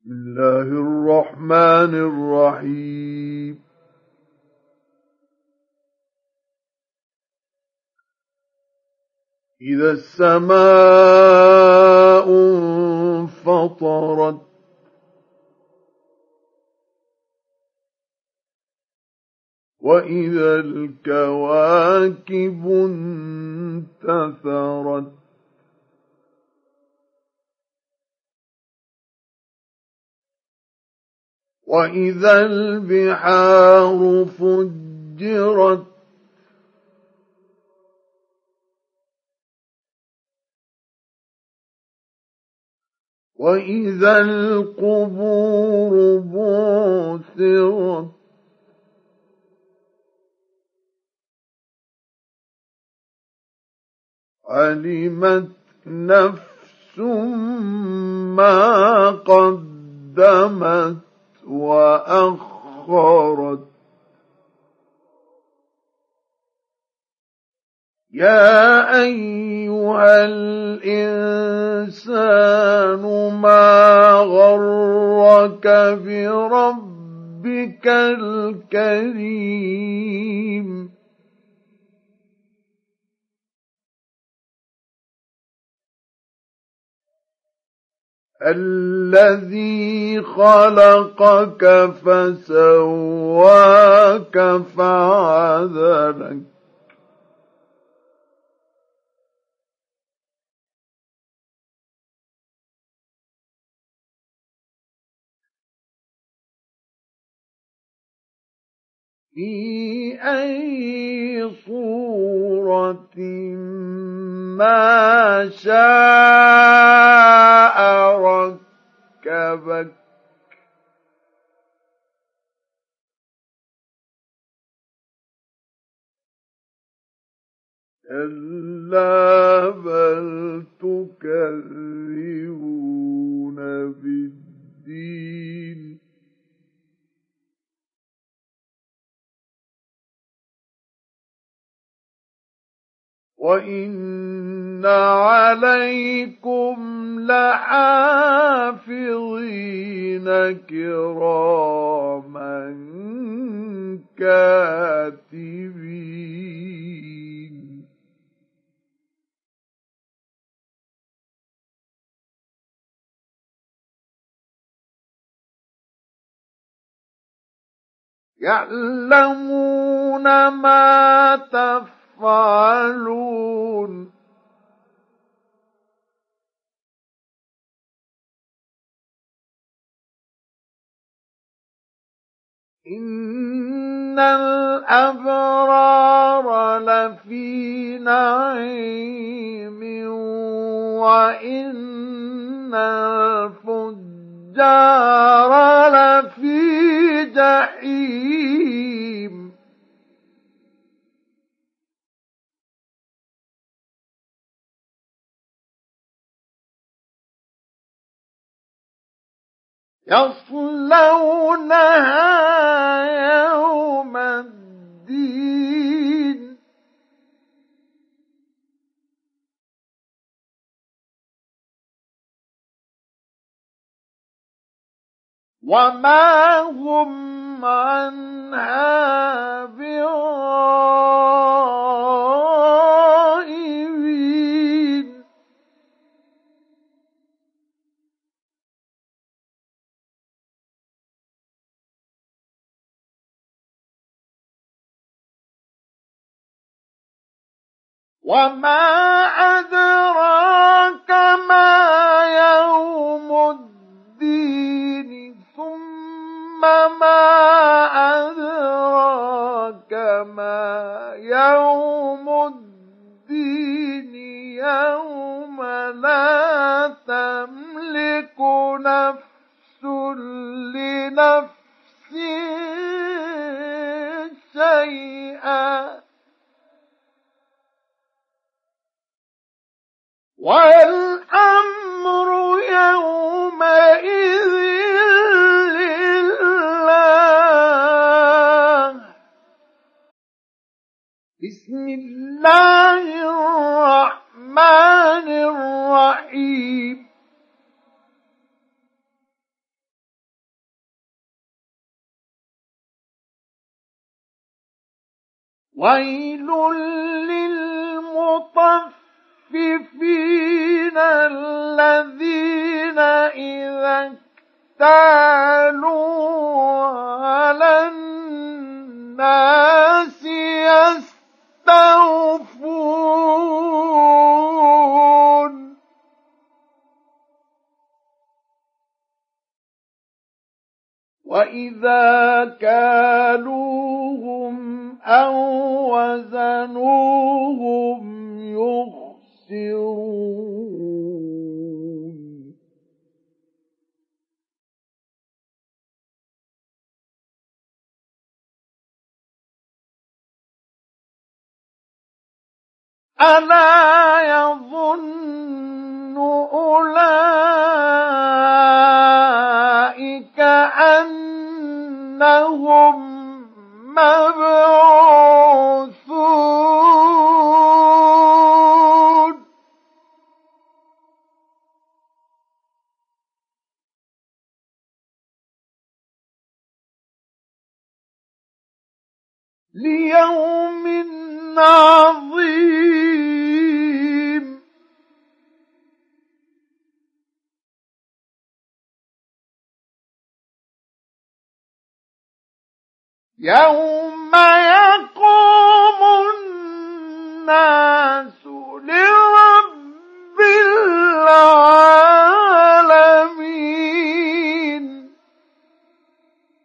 بسم الله الرحمن الرحيم. إذا السماء انفطرت وإذا الكواكب انتثرت وإذا البحار فجرت وإذا القبور بعثرت علمت نفس ما قدمت وأخرت يا أيها الإنسان ما غرك بربك الكريم الذي خلقك فسواك فعدلك في أي صورة ما شاء ركبك كلا بل تكذبون بالدين وإن عليكم لحافظين كراما كاتبين يعلمون ما تفعلون إن الأبرار لفي نعيم وإن الفجار لفي جحيم يصلونها يوم الدين وما هم عنها بغائبين وما أدراك ما يوم الدين ثم ما أدراك ما يوم الدين يوم لا تملك نفس لنفس شيئا والأمر يومئذ لله بسم الله الرحمن الرحيم ويل للمطففين الذين إذا اكتالوا على الناس يستوفون وإذا كالوهم أو وزنوهم يخسرون ألا يظن أولئك أنهم مبعوثون ليوم عظيم يوم